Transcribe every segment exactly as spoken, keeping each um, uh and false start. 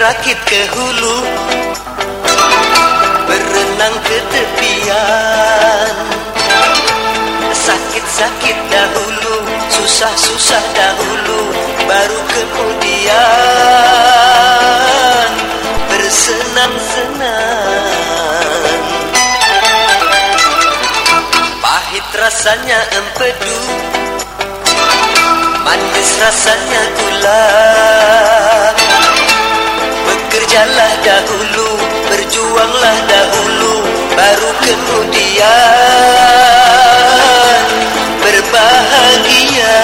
rakit ke hulu, berenang ke tepian. Sakit-sakit dahulu, susah-susah dahulu, baru kemudian bersenang-senang. Pahit rasanya empedu, manis rasanya gula. Bekerjalah dahulu, berjuanglah dahulu, baru kemudian berbahagia.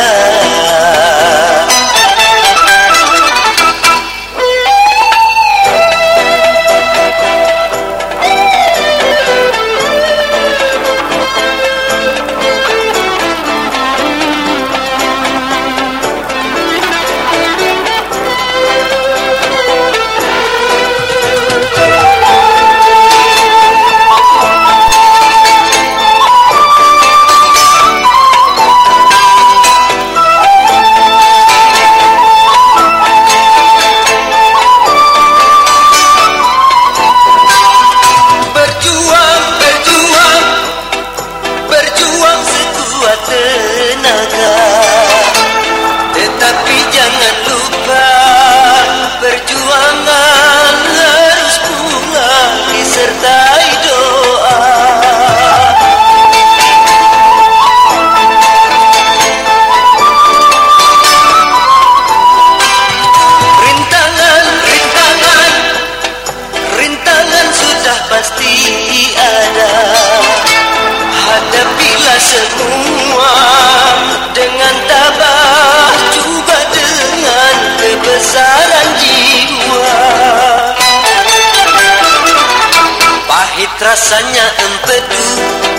Tetapi jangan lupa, perjuangan harus pula disertai doa. Rintangan, rintangan, rintangan sudah pasti ada. Hadapilah semua dengan tabah, juga dengan kebesaran jiwa. Pahit rasanya empedu,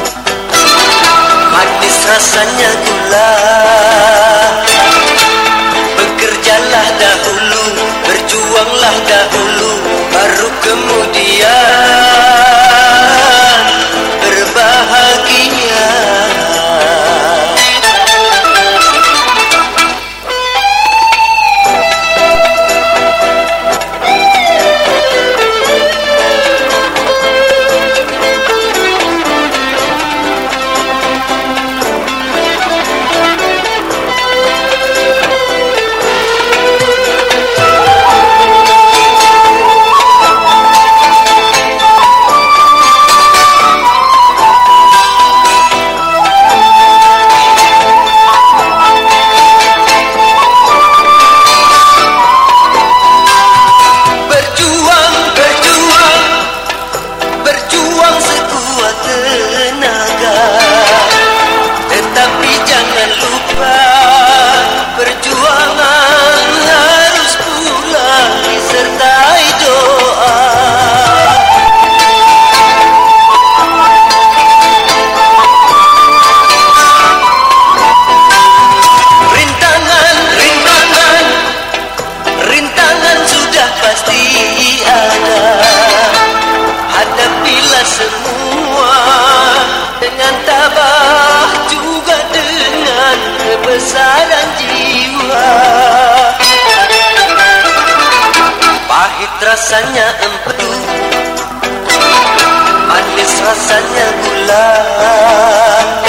manis rasanya gula. Bekerjalah dahulu, berjuanglah dahulu, baru kemudian berbahagia. Tetapi jangan lupa, perjuangan harus pula disertai doa. Rintangan, rintangan, rintangan sudah pasti ada. Hadapilah semua dengan tabah, juga dengan kebesaran jiwa. Pahit rasanya empedu, manis rasanya gula.